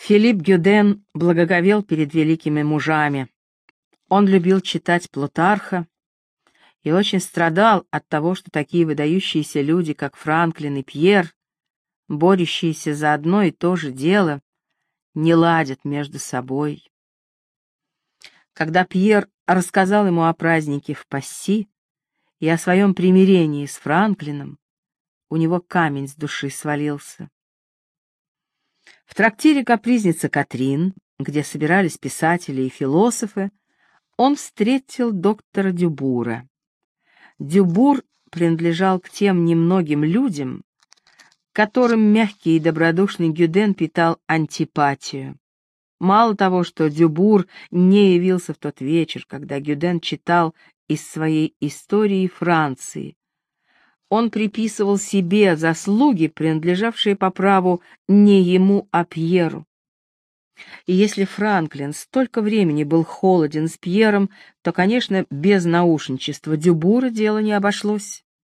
Филипп Гюден благоговел перед великими мужами. Он любил читать Плутарха и очень страдал от того, что такие выдающиеся люди, как Франклин и Пьер, борющиеся за одно и то же дело, не ладят между собой. Когда Пьер рассказал ему о празднике в Пасси и о своем примирении с Франклином, у него камень с души свалился. В трактире «Капризница Катрин», где собирались писатели и философы, он встретил доктора Дюбура. Дюбур принадлежал к тем немногим людям, которым мягкий и добродушный Гюден питал антипатию. Мало того, что Дюбур не явился в тот вечер, когда Гюден читал из своей истории Франции, он приписывал себе заслуги, принадлежавшие по праву не ему, а Пьеру. И если Франклин столько времени был холоден с Пьером, то, конечно, без наушничества Дюбура дело не обошлось.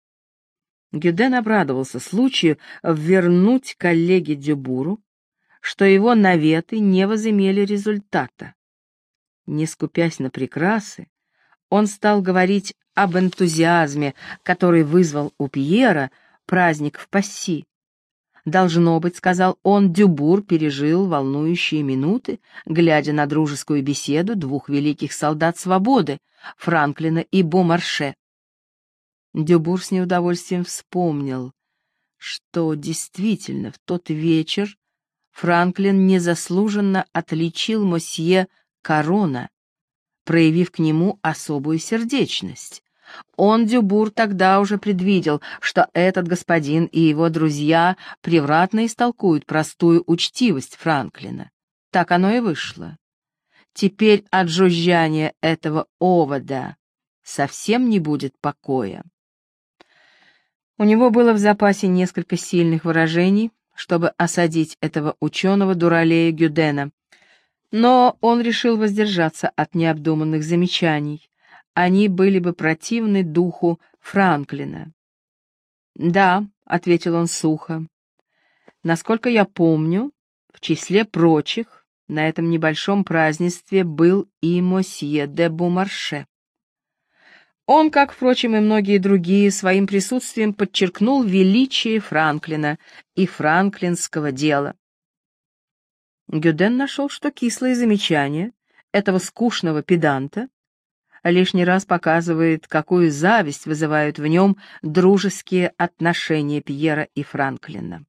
Гюден обрадовался случаю вернуть коллеге Дюбуру, что его наветы не возымели результата. Не скупясь на прекрасы, он стал говорить об энтузиазме, который вызвал у Пьера праздник в Пасси. «Должно быть, — сказал он, — Дюбур пережил волнующие минуты, глядя на дружескую беседу двух великих солдат свободы, Франклина и Бомарше». Дюбур с неудовольствием вспомнил, что действительно в тот вечер Франклин незаслуженно отличил мосье Карона, проявив к нему особую сердечность. Он, Дюбур, тогда уже предвидел, что этот господин и его друзья превратно истолкуют простую учтивость Франклина. Так оно и вышло. Теперь от жужжания этого овода совсем не будет покоя. У него было в запасе несколько сильных выражений, чтобы осадить этого ученого-дуралея Гюдена, но он решил воздержаться от необдуманных замечаний. Они были бы противны духу Франклина. «Да», — ответил он сухо, — «насколько я помню, в числе прочих на этом небольшом празднестве был и мосье де Бомарше». Он, как, впрочем, и многие другие, своим присутствием подчеркнул величие Франклина и франклинского дела. Гюден нашел, что кислое замечание этого скучного педанта лишний раз показывает, какую зависть вызывают в нем дружеские отношения Пьера и Франклина.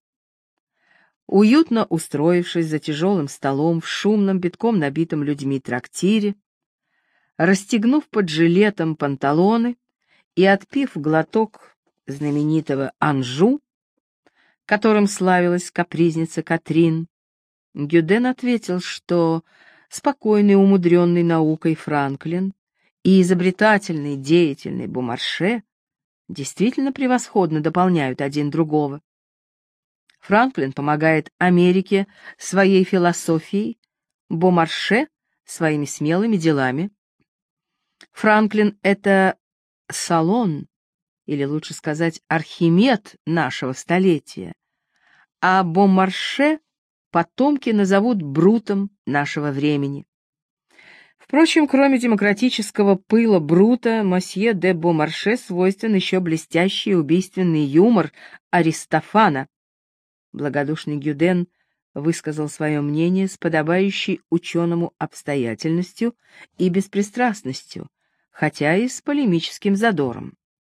Уютно устроившись за тяжелым столом в шумном, битком набитом людьми трактире, расстегнув под жилетом панталоны и отпив глоток знаменитого Анжу, которым славилась капризница Катрин, Гюден ответил, что спокойный, умудренный наукой Франклин и изобретательный, деятельный Бомарше действительно превосходно дополняют один другого. Франклин помогает Америке своей философией, Бомарше — своими смелыми делами. Франклин — это Салон, или лучше сказать, Архимед нашего столетия, а Бомарше потомки назовут Брутом нашего времени. Впрочем, кроме демократического пыла Брута, мосье де Бомарше свойствен еще блестящий убийственный юмор Аристофана. Благодушный Гюден высказал свое мнение с подобающей ученому обстоятельностью и беспристрастностью, хотя и с полемическим задором.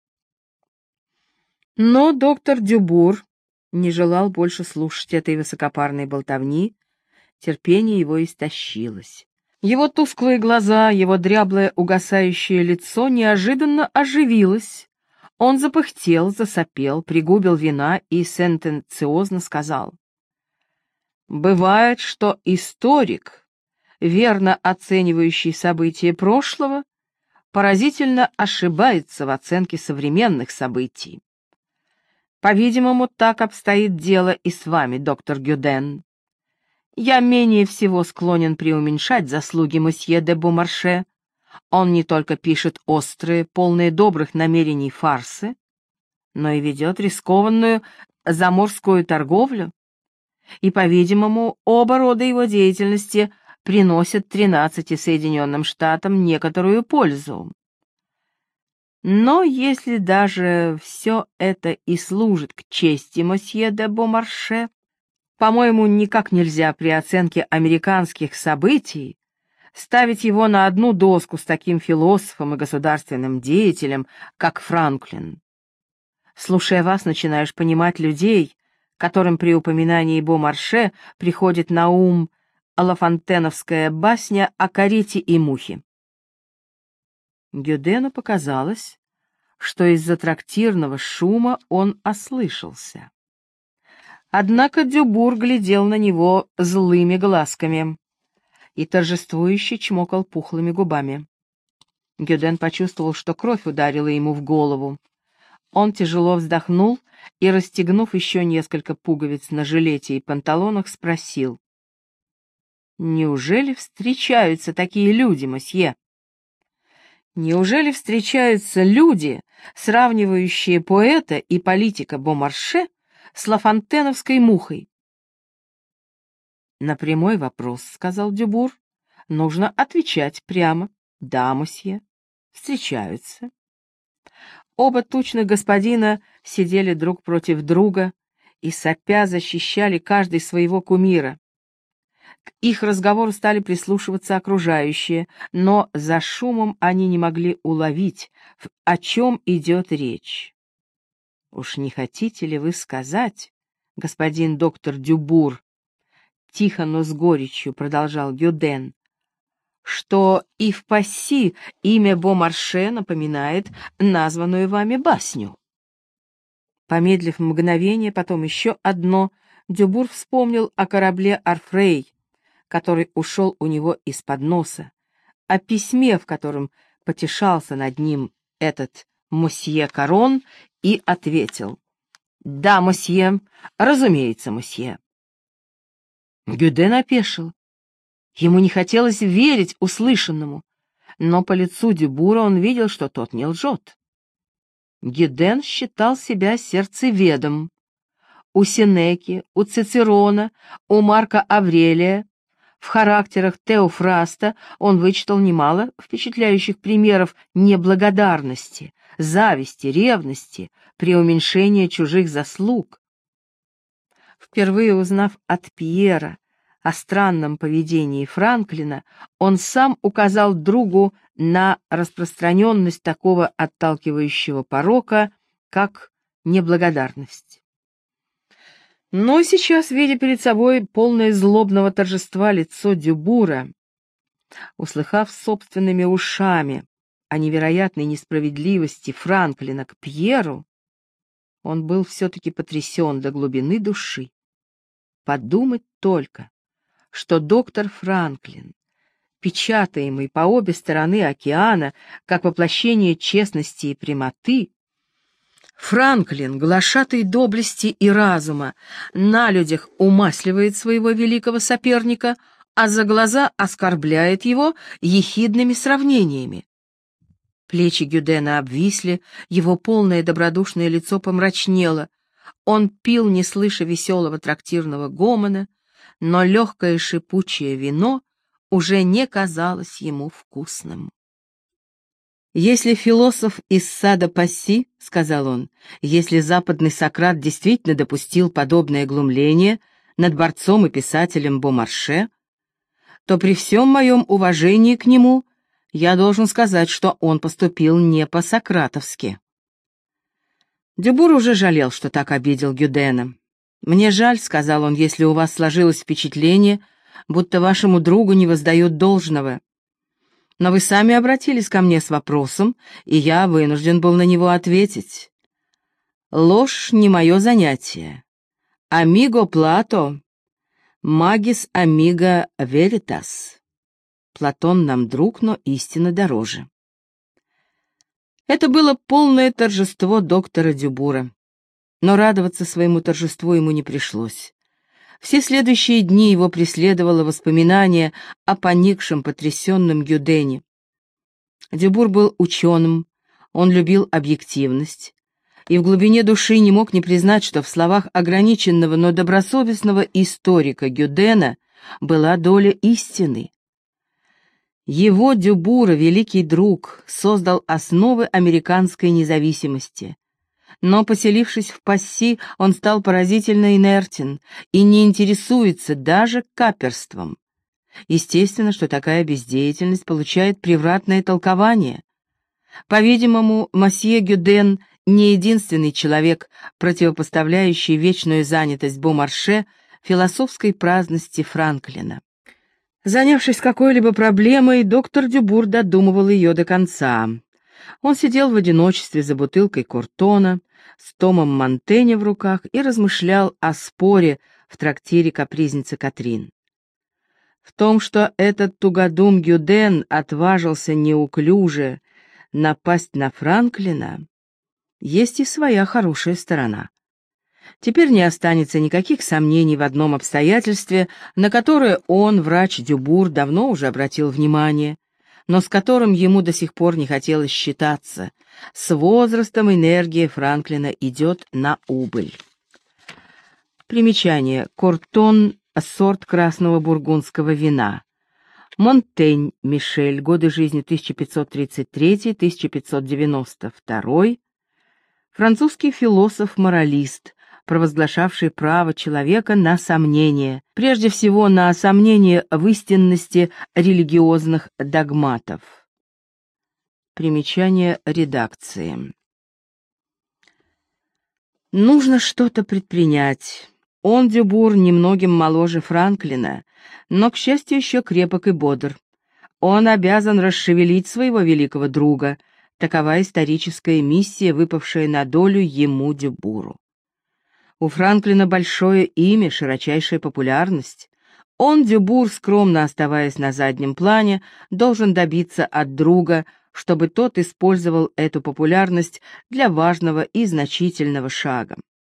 Но доктор Дюбур не желал больше слушать этой высокопарной болтовни, терпение его истощилось. Его тусклые глаза, его дряблое угасающее лицо неожиданно оживилось. Он запыхтел, засопел, пригубил вина и сентенциозно сказал: «Бывает, что историк, верно оценивающий события прошлого, поразительно ошибается в оценке современных событий. По-видимому, так обстоит дело и с вами, доктор Гюден. Я менее всего склонен преуменьшать заслуги мосье де Бомарше. Он не только пишет острые, полные добрых намерений фарсы, но и ведет рискованную заморскую торговлю. и, по-видимому, оба рода его деятельности приносят 13 Соединенным Штатам некоторую пользу. Но если даже все это и служит к чести мосье де Бомарше, по-моему, никак нельзя при оценке американских событий ставить его на одну доску с таким философом и государственным деятелем, как Франклин. Слушая вас, начинаешь понимать людей, которым при упоминании Бомарше приходит на ум лафонтеновская басня о карете и мухе. Гюдену показалось, что из-за трактирного шума он ослышался. Однако Дюбур глядел на него злыми глазками и торжествующе чмокал пухлыми губами. Гюден почувствовал, что кровь ударила ему в голову. Он тяжело вздохнул и, расстегнув еще несколько пуговиц на жилете и панталонах, спросил: «Неужели встречаются такие люди, мосье? Неужели встречаются люди, сравнивающие поэта и политика Бомарше с лафонтеновской мухой?» «На прямой вопрос, — сказал Дюбур, — нужно отвечать прямо. Да, мосье, встречаются». Оба тучных господина сидели друг против друга и, сопя, защищали каждый своего кумира. К их разговору стали прислушиваться окружающие, но за шумом они не могли уловить, о чем идет речь. «Уж не хотите ли вы сказать, господин доктор Дюбур, — тихо, но с горечью продолжал Гюден, — что и в Пасси имя Бомарше напоминает названную вами басню?» Помедлив мгновение, потом еще одно, Дюбур вспомнил о корабле «Орфрей», который ушел у него из-под носа, о письме, в котором потешался над ним этот мосье Карон, и ответил: «Да, мосье, разумеется, мосье». Гюден опешил. Ему не хотелось верить услышанному, но по лицу Дюбура он видел, что тот не лжет. Гюден считал себя сердцеведом. У Сенеки, у Цицерона, у Марка Аврелия, в характерах Теофраста он вычитал немало впечатляющих примеров неблагодарности, зависти, ревности, преуменьшения чужих заслуг. Впервые узнав от Пьера о странном поведении Франклина, он сам указал другу на распространенность такого отталкивающего порока, как неблагодарность. Но сейчас, видя перед собой полное злобного торжества лицо Дюбура, услыхав собственными ушами о невероятной несправедливости Франклина к Пьеру, он был все-таки потрясен до глубины души. Подумать только, что доктор Франклин, печатаемый по обе стороны океана как воплощение честности и прямоты, Франклин, глашатай доблести и разума, на людях умасливает своего великого соперника, а за глаза оскорбляет его ехидными сравнениями. Плечи Гюдена обвисли, его полное добродушное лицо помрачнело. Он пил, не слыша веселого трактирного гомона, но легкое шипучее вино уже не казалось ему вкусным. «Если философ из сада Пасси, — сказал он, — если западный Сократ действительно допустил подобное глумление над борцом и писателем Бомарше, то при всем моем уважении к нему я должен сказать, что он поступил не по-сократовски». Дюбур уже жалел, что так обидел Гюдена. «Мне жаль, — сказал он, — если у вас сложилось впечатление, будто вашему другу не воздают должного. Но вы сами обратились ко мне с вопросом, и я вынужден был на него ответить. Ложь не мое занятие. Амиго Плато, магис амиго веритас. Платон нам друг, но истина дороже». Это было полное торжество доктора Дюбура. Но радоваться своему торжеству ему не пришлось. Все следующие дни его преследовало воспоминание о поникшем, потрясенном Гюдене. Дюбур был ученым, он любил объективность, и в глубине души не мог не признать, что в словах ограниченного, но добросовестного историка Гюдена была доля истины. Его Дюбура, великий друг, создал основы американской независимости. Но, поселившись в Пасси, он стал поразительно инертен и не интересуется даже каперством. Естественно, что такая бездеятельность получает превратное толкование. По-видимому, мосье Гюден не единственный человек, противопоставляющий вечную занятость Бомарше философской праздности Франклина. Занявшись какой-либо проблемой, доктор Дюбур додумывал ее до конца. Он сидел в одиночестве за бутылкой Куртона, с томом Монтэня в руках и размышлял о споре в трактире капризницы Катрин. В том, что этот тугодум Гюден отважился неуклюже напасть на Франклина, есть и своя хорошая сторона. Теперь не останется никаких сомнений в одном обстоятельстве, на которое он, врач Дюбур, давно уже обратил внимание, но с которым ему до сих пор не хотелось считаться. С возрастом энергия Франклина идет на убыль. Примечание. Куртон — сорт красного бургундского вина. Монтень Мишель, годы жизни 1533-1592, французский философ-моралист, провозглашавший право человека на сомнение, прежде всего на сомнение в истинности религиозных догматов. Примечание редакции. Нужно что-то предпринять. Он, Дюбур, немногим моложе Франклина, но, к счастью, еще крепок и бодр. Он обязан расшевелить своего великого друга. Такова историческая миссия, выпавшая на долю ему, Дюбуру. У Франклина большое имя, широчайшая популярность. Он, Дюбур, скромно оставаясь на заднем плане, должен добиться от друга, чтобы тот использовал эту популярность для важного и значительного шага.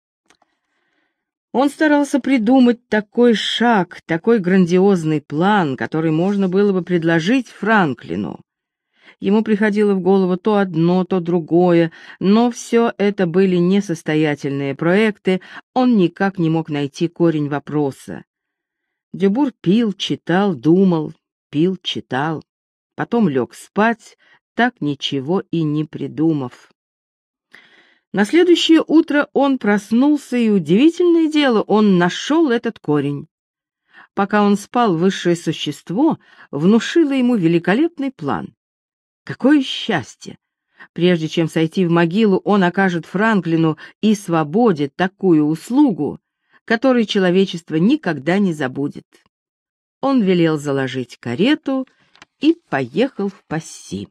Он старался придумать такой шаг, такой грандиозный план, который можно было бы предложить Франклину. Ему приходило в голову то одно, то другое, но все это были несостоятельные проекты, он никак не мог найти корень вопроса. Дюбур пил, читал, думал, пил, читал, потом лег спать, так ничего и не придумав. На следующее утро он проснулся, и, удивительное дело, он нашел этот корень. Пока он спал, высшее существо внушило ему великолепный план. Какое счастье! Прежде чем сойти в могилу, он окажет Франклину и свободе такую услугу, которой человечество никогда не забудет. Он велел заложить карету и поехал в Пасси.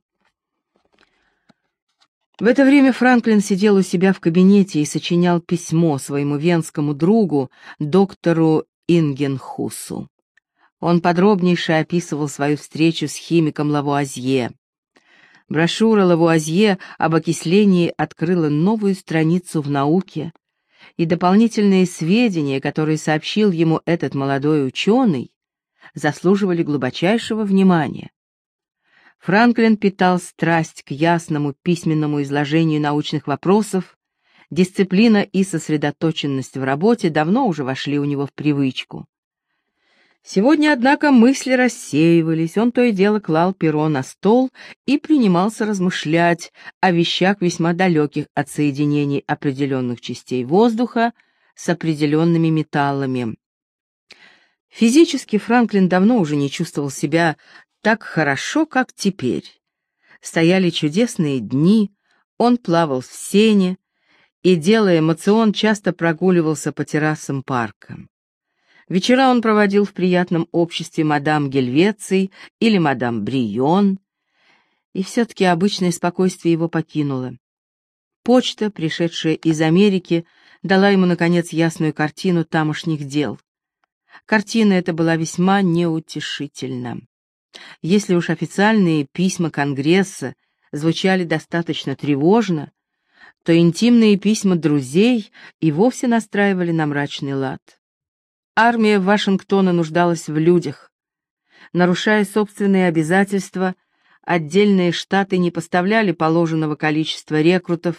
В это время Франклин сидел у себя в кабинете и сочинял письмо своему венскому другу, доктору Ингенхусу. Он подробнейше описывал свою встречу с химиком Лавуазье. Брошюра Лавуазье об окислении открыла новую страницу в науке, и дополнительные сведения, которые сообщил ему этот молодой ученый, заслуживали глубочайшего внимания. Франклин питал страсть к ясному письменному изложению научных вопросов, дисциплина и сосредоточенность в работе давно уже вошли у него в привычку. Сегодня, однако, мысли рассеивались, он то и дело клал перо на стол и принимался размышлять о вещах весьма далеких от соединений определенных частей воздуха с определенными металлами. Физически Франклин давно уже не чувствовал себя так хорошо, как теперь. Стояли чудесные дни, он плавал в сене и, делая моцион, часто прогуливался по террасам парка. Вечера он проводил в приятном обществе мадам Гельвеций или мадам Брион, и все-таки обычное спокойствие его покинуло. Почта, пришедшая из Америки, дала ему, наконец, ясную картину тамошних дел. Картина эта была весьма неутешительна. Если уж официальные письма Конгресса звучали достаточно тревожно, то интимные письма друзей и вовсе настраивали на мрачный лад. Армия Вашингтона нуждалась в людях. Нарушая собственные обязательства, отдельные штаты не поставляли положенного количества рекрутов,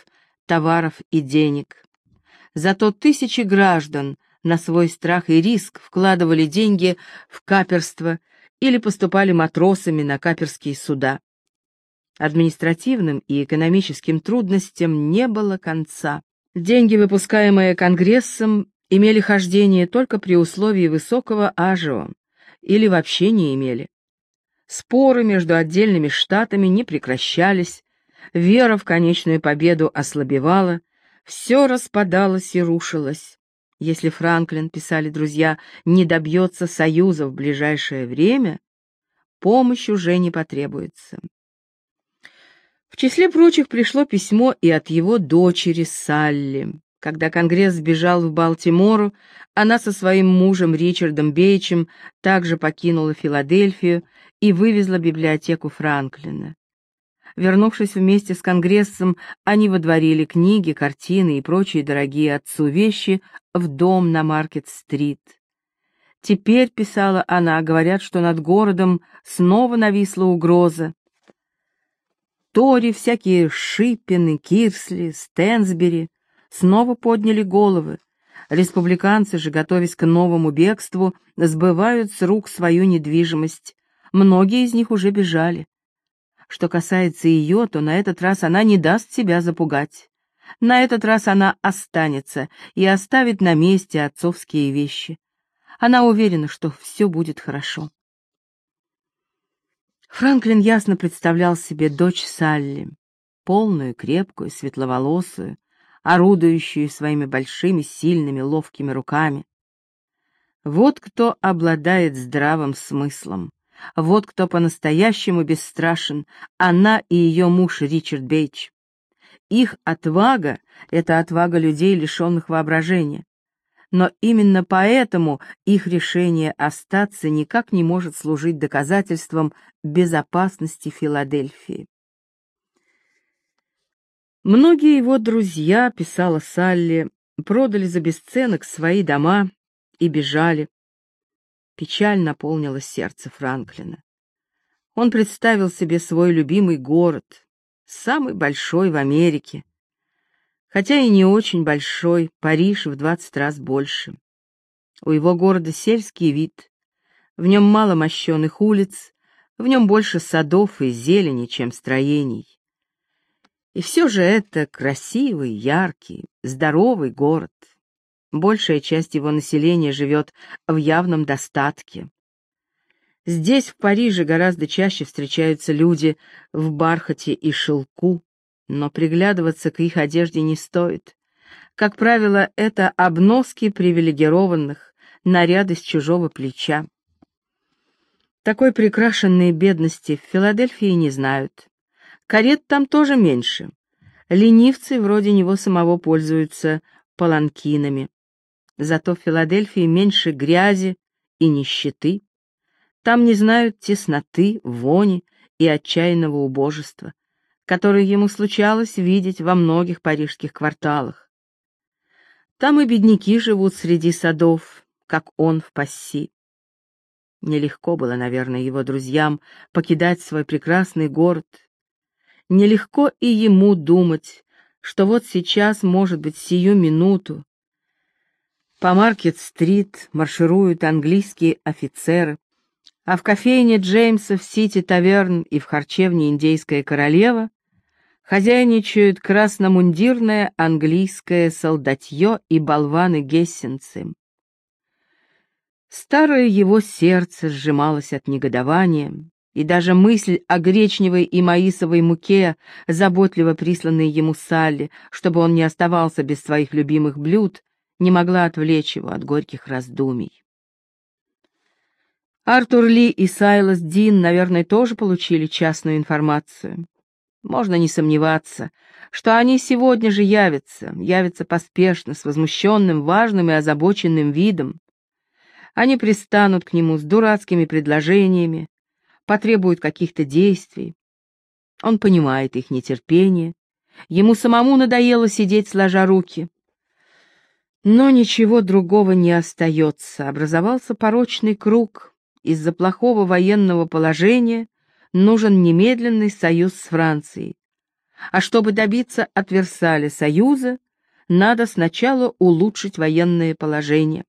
товаров и денег. Зато тысячи граждан на свой страх и риск вкладывали деньги в каперство или поступали матросами на каперские суда. Административным и экономическим трудностям не было конца. Деньги, выпускаемые Конгрессом, имели хождение только при условии высокого ажио, или вообще не имели. Споры между отдельными штатами не прекращались, вера в конечную победу ослабевала, все распадалось и рушилось. Если Франклин, писали друзья, не добьется союза в ближайшее время, помощь уже не потребуется. В числе прочих пришло письмо и от его дочери Салли. Когда Конгресс сбежал в Балтимору, она со своим мужем Ричардом Бейчем также покинула Филадельфию и вывезла библиотеку Франклина. Вернувшись вместе с Конгрессом, они водворили книги, картины и прочие дорогие отцу вещи в дом на Маркет-стрит. «Теперь, — писала она, — говорят, что над городом снова нависла угроза. Тори, всякие Шиппины, Кирсли, Стэнсбери снова подняли головы. Республиканцы же, готовясь к новому бегству, сбывают с рук свою недвижимость. Многие из них уже бежали. Что касается ее, то на этот раз она не даст себя запугать. На этот раз она останется и оставит на месте отцовские вещи. Она уверена, что все будет хорошо». Франклин ясно представлял себе дочь Салли, полную, крепкую, светловолосую, орудующую своими большими, сильными, ловкими руками. Вот кто обладает здравым смыслом, вот кто по-настоящему бесстрашен, она и ее муж Ричард Бейч. Их отвага — это отвага людей, лишенных воображения. Но именно поэтому их решение остаться никак не может служить доказательством безопасности Филадельфии. Многие его друзья, писала Салли, продали за бесценок свои дома и бежали. Печаль наполнила сердце Франклина. Он представил себе свой любимый город, самый большой в Америке, хотя и не очень большой, Париж в 20 раз больше. У его города сельский вид, в нем мало мощеных улиц, в нем больше садов и зелени, чем строений. И все же это красивый, яркий, здоровый город. Большая часть его населения живет в явном достатке. Здесь, в Париже, гораздо чаще встречаются люди в бархате и шелку, но приглядываться к их одежде не стоит. Как правило, это обноски привилегированных, наряды с чужого плеча. Такой прикрашенной бедности в Филадельфии не знают. Карет там тоже меньше. Ленивцы вроде него самого пользуются паланкинами. Зато в Филадельфии меньше грязи и нищеты. Там не знают тесноты, вони и отчаянного убожества, которые ему случалось видеть во многих парижских кварталах. Там и бедняки живут среди садов, как он в Пасси. Нелегко было, наверное, его друзьям покидать свой прекрасный город. Нелегко и ему думать, что вот сейчас, может быть, сию минуту, по Маркет-стрит маршируют английские офицеры, а в кофейне Джеймса в Сити-таверн и в харчевне «Индейская королева» хозяйничают красномундирное английское солдатье и болваны-гессенцы. Старое его сердце сжималось от негодования, и даже мысль о гречневой и маисовой муке, заботливо присланной ему Салли, чтобы он не оставался без своих любимых блюд, не могла отвлечь его от горьких раздумий. Артур Ли и Сайлас Дин, наверное, тоже получили частную информацию. Можно не сомневаться, что они сегодня же явятся поспешно, с возмущенным, важным и озабоченным видом. Они пристанут к нему с дурацкими предложениями, потребуют каких-то действий. Он понимает их нетерпение, ему самому надоело сидеть сложа руки. Но ничего другого не остается, образовался порочный круг. Из-за плохого военного положения нужен немедленный союз с Францией. А чтобы добиться от Версаля союза, надо сначала улучшить военное положение.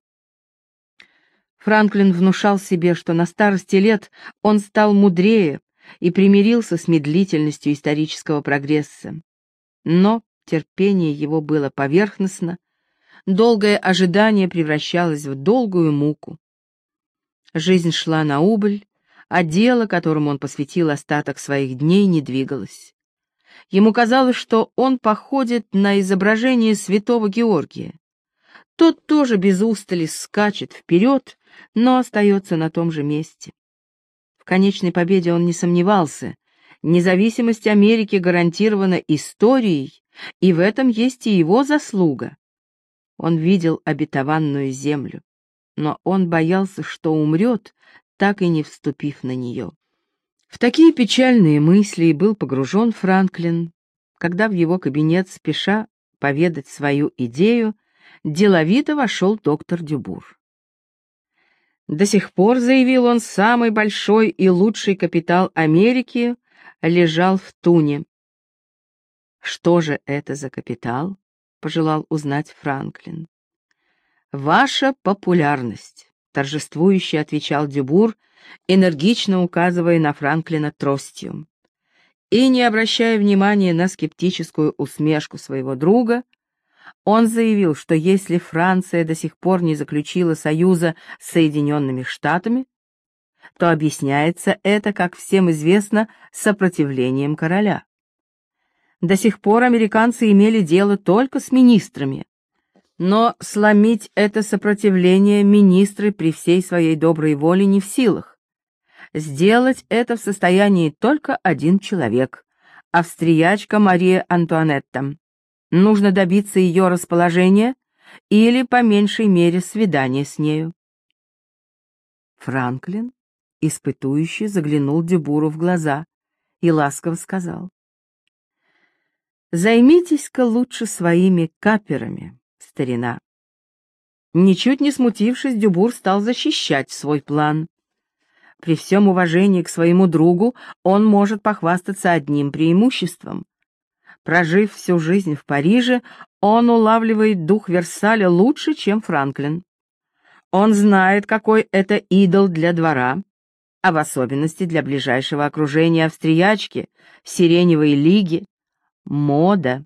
Франклин внушал себе, что на старости лет он стал мудрее и примирился с медлительностью исторического прогресса. Но терпение его было поверхностно, долгое ожидание превращалось в долгую муку. Жизнь шла на убыль, а дело, которому он посвятил остаток своих дней, не двигалось. Ему казалось, что он походит на изображение святого Георгия. Тот тоже без устали скачет вперед, но остается на том же месте. В конечной победе он не сомневался. Независимость Америки гарантирована историей, и в этом есть и его заслуга. Он видел обетованную землю, но он боялся, что умрет, так и не вступив на нее. В такие печальные мысли был погружен Франклин, когда в его кабинет, спеша поведать свою идею, деловито вошел доктор Дюбур. До сих пор, заявил он, самый большой и лучший капитал Америки лежал в Туне. Что же это за капитал? Пожелал узнать Франклин. Ваша популярность, торжествующе отвечал Дюбур, энергично указывая на Франклина тростью. И, не обращая внимания на скептическую усмешку своего друга, он заявил, что если Франция до сих пор не заключила союза с Соединенными Штатами, то объясняется это, как всем известно, сопротивлением короля. До сих пор американцы имели дело только с министрами, но сломить это сопротивление министры при всей своей доброй воле не в силах. Сделать это в состоянии только один человек — австриячка Мария Антуанетта. Нужно добиться ее расположения или, по меньшей мере, свидания с нею. Франклин, испытующе, заглянул Дюбуру в глаза и ласково сказал: «Займитесь-ка лучше своими каперами, старина». Ничуть не смутившись, Дюбур стал защищать свой план. При всем уважении к своему другу он может похвастаться одним преимуществом. Прожив всю жизнь в Париже, он улавливает дух Версаля лучше, чем Франклин. Он знает, какой это идол для двора, а в особенности для ближайшего окружения австриячки, Сиреневой лиги. Мода.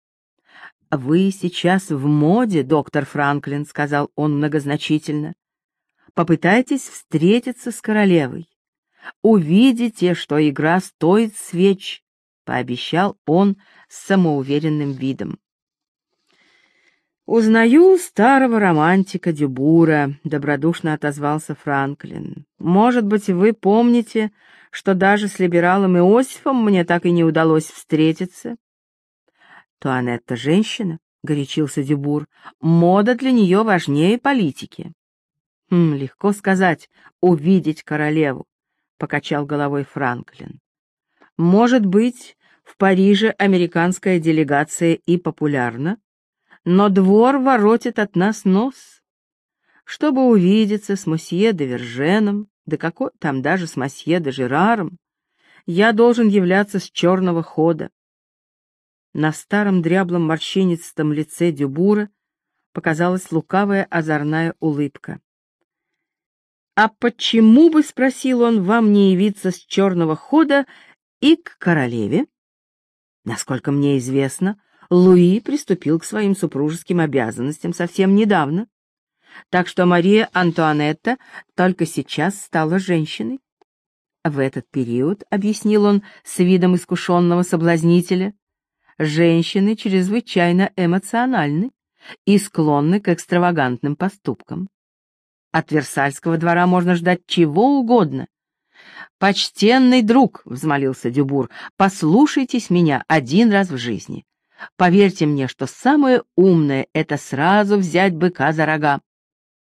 «Вы сейчас в моде, доктор Франклин», — сказал он многозначительно. «Попытайтесь встретиться с королевой. Увидите, что игра стоит свеч», — пообещал он с самоуверенным видом. «Узнаю старого романтика Дюбура», — добродушно отозвался Франклин. «Может быть, вы помните, что даже с либералом Иосифом мне так и не удалось встретиться?» «Туанетта женщина», — горячился Дюбур, — «мода для нее важнее политики». «Легко сказать, увидеть королеву», — покачал головой Франклин. «Может быть, в Париже американская делегация и популярна, но двор воротит от нас нос. Чтобы увидеться с мосье де Верженом, да какой там даже с мосье де Жераром, я должен являться с черного хода». На старом дряблом морщинистом лице Дюбура показалась лукавая озорная улыбка. «А почему бы, — спросил он, — вам не явиться с черного хода и к королеве? Насколько мне известно, Луи приступил к своим супружеским обязанностям совсем недавно, так что Мария Антуанетта только сейчас стала женщиной. В этот период, — объяснил он с видом искушенного соблазнителя, — женщины чрезвычайно эмоциональны и склонны к экстравагантным поступкам. От Версальского двора можно ждать чего угодно. «Почтенный друг», — взмолился Дюбур, — «послушайтесь меня один раз в жизни. Поверьте мне, что самое умное — это сразу взять быка за рога.